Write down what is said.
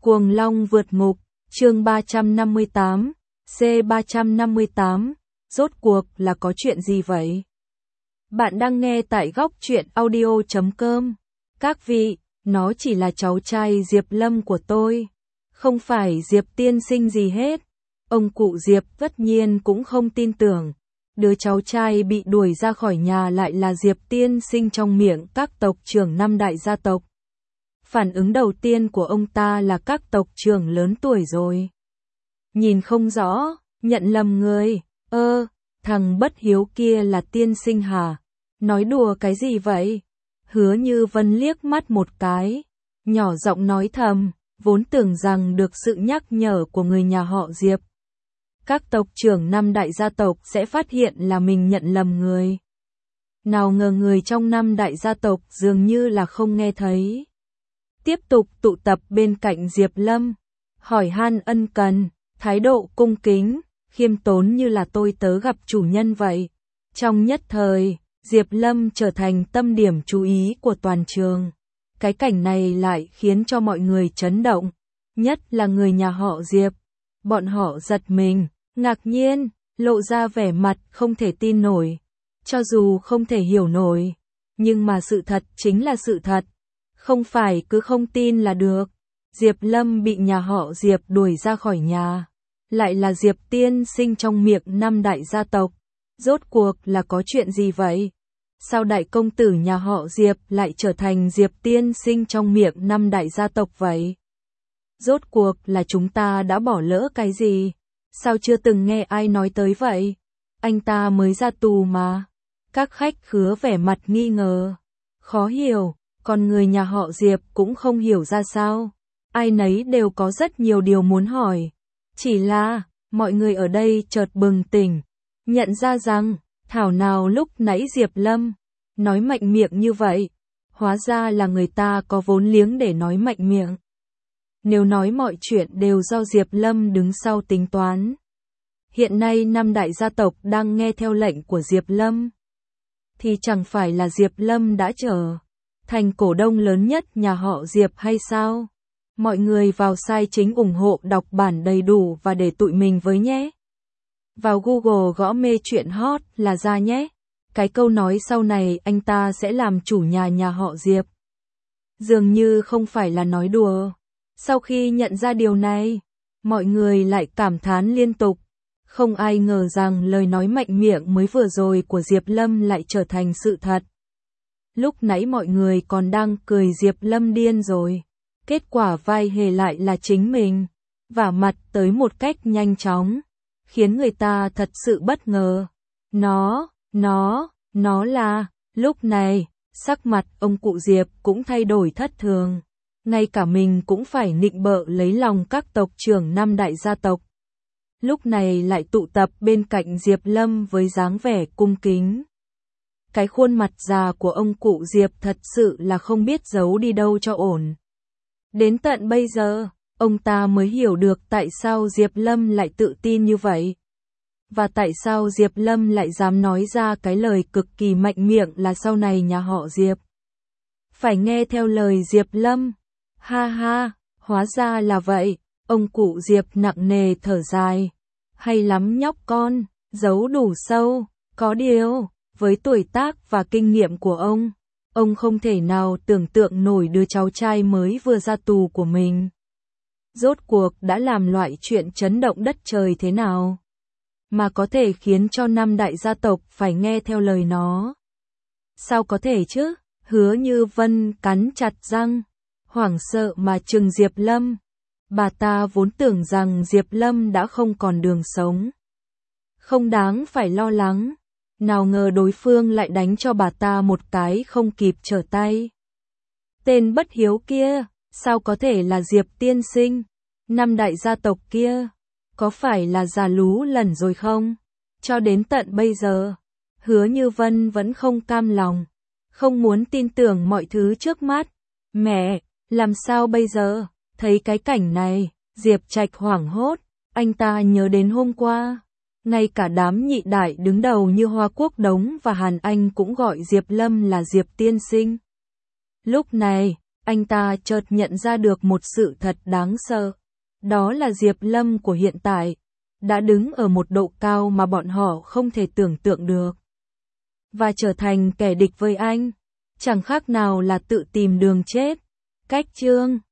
Cuồng Long vượt ngục, chương 358, C358, rốt cuộc là có chuyện gì vậy? Bạn đang nghe tại góc truyện audio.com. Các vị, nó chỉ là cháu trai Diệp Lâm của tôi, không phải Diệp tiên sinh gì hết. Ông cụ Diệp tất nhiên cũng không tin tưởng, đứa cháu trai bị đuổi ra khỏi nhà lại là Diệp tiên sinh trong miệng các tộc trưởng năm đại gia tộc. Phản ứng đầu tiên của ông ta là các tộc trưởng lớn tuổi rồi. Nhìn không rõ, nhận lầm người, thằng bất hiếu kia là tiên sinh hả? Nói đùa cái gì vậy? Hứa Như Vân liếc mắt một cái, nhỏ giọng nói thầm, vốn tưởng rằng được sự nhắc nhở của người nhà họ Diệp, các tộc trưởng năm đại gia tộc sẽ phát hiện là mình nhận lầm người. Nào ngờ người trong năm đại gia tộc dường như là không nghe thấy. Tiếp tục tụ tập bên cạnh Diệp Lâm, hỏi han ân cần, thái độ cung kính, khiêm tốn như là tôi tớ gặp chủ nhân vậy. Trong nhất thời, Diệp Lâm trở thành tâm điểm chú ý của toàn trường. Cái cảnh này lại khiến cho mọi người chấn động, nhất là người nhà họ Diệp. Bọn họ giật mình, ngạc nhiên, lộ ra vẻ mặt không thể tin nổi. Cho dù không thể hiểu nổi, nhưng mà sự thật chính là sự thật. Không phải cứ không tin là được. Diệp Lâm bị nhà họ Diệp đuổi ra khỏi nhà, lại là Diệp tiên sinh trong miệng năm đại gia tộc. Rốt cuộc là có chuyện gì vậy? Sao đại công tử nhà họ Diệp lại trở thành Diệp tiên sinh trong miệng năm đại gia tộc vậy? Rốt cuộc là chúng ta đã bỏ lỡ cái gì? Sao chưa từng nghe ai nói tới vậy? Anh ta mới ra tù mà. Các khách khứa vẻ mặt nghi ngờ, khó hiểu, còn người nhà họ Diệp cũng không hiểu ra sao. Ai nấy đều có rất nhiều điều muốn hỏi. Chỉ là, mọi người ở đây chợt bừng tỉnh, nhận ra rằng, thảo nào lúc nãy Diệp Lâm nói mạnh miệng như vậy, hóa ra là người ta có vốn liếng để nói mạnh miệng. Nếu nói mọi chuyện đều do Diệp Lâm đứng sau tính toán, hiện nay năm đại gia tộc đang nghe theo lệnh của Diệp Lâm, thì chẳng phải là Diệp Lâm đã trở thành cổ đông lớn nhất nhà họ Diệp hay sao? Mọi người vào sai chính ủng hộ đọc bản đầy đủ và để tụi mình với nhé. Vào Google gõ mê chuyện hot là ra nhé. Cái câu nói sau này anh ta sẽ làm chủ nhà họ Diệp, dường như không phải là nói đùa. Sau khi nhận ra điều này, mọi người lại cảm thán liên tục. Không ai ngờ rằng lời nói mạnh miệng mới vừa rồi của Diệp Lâm lại trở thành sự thật. Lúc nãy mọi người còn đang cười Diệp Lâm điên rồi. Kết quả vai hề lại là chính mình, vả mặt tới một cách nhanh chóng, khiến người ta thật sự bất ngờ. Nó là, lúc này, sắc mặt ông cụ Diệp cũng thay đổi thất thường. Ngay cả mình cũng phải nịnh bợ lấy lòng các tộc trưởng năm đại gia tộc. Lúc này lại tụ tập bên cạnh Diệp Lâm với dáng vẻ cung kính. Cái khuôn mặt già của ông cụ Diệp thật sự là không biết giấu đi đâu cho ổn. Đến tận bây giờ, ông ta mới hiểu được tại sao Diệp Lâm lại tự tin như vậy. Và tại sao Diệp Lâm lại dám nói ra cái lời cực kỳ mạnh miệng là sau này nhà họ Diệp phải nghe theo lời Diệp Lâm. Ha ha, hóa ra là vậy. Ông cụ Diệp nặng nề thở dài. Hay lắm nhóc con, giấu đủ sâu. Có điều, với tuổi tác và kinh nghiệm của ông không thể nào tưởng tượng nổi đứa cháu trai mới vừa ra tù của mình rốt cuộc đã làm loại chuyện chấn động đất trời thế nào, mà có thể khiến cho năm đại gia tộc phải nghe theo lời nó. Sao có thể chứ? Hứa Như Vân cắn chặt răng, hoảng sợ mà trừng Diệp Lâm. Bà ta vốn tưởng rằng Diệp Lâm đã không còn đường sống, không đáng phải lo lắng. Nào ngờ đối phương lại đánh cho bà ta một cái không kịp trở tay. Tên bất hiếu kia, sao có thể là Diệp tiên sinh? Năm đại gia tộc kia, có phải là già lú lẩn rồi không? Cho đến tận bây giờ, Hứa Như Vân vẫn không cam lòng, không muốn tin tưởng mọi thứ trước mắt. Mẹ, làm sao bây giờ? Thấy cái cảnh này, Diệp Trạch hoảng hốt, anh ta nhớ đến hôm qua. Ngay cả đám nhị đại đứng đầu như Hoa Quốc Đống và Hàn Anh cũng gọi Diệp Lâm là Diệp tiên sinh. Lúc này, Anh ta chợt nhận ra được một sự thật đáng sợ. Đó là Diệp Lâm của hiện tại đã đứng ở một độ cao mà bọn họ không thể tưởng tượng được. Và trở thành kẻ địch với anh, chẳng khác nào là tự tìm đường chết. Cách chương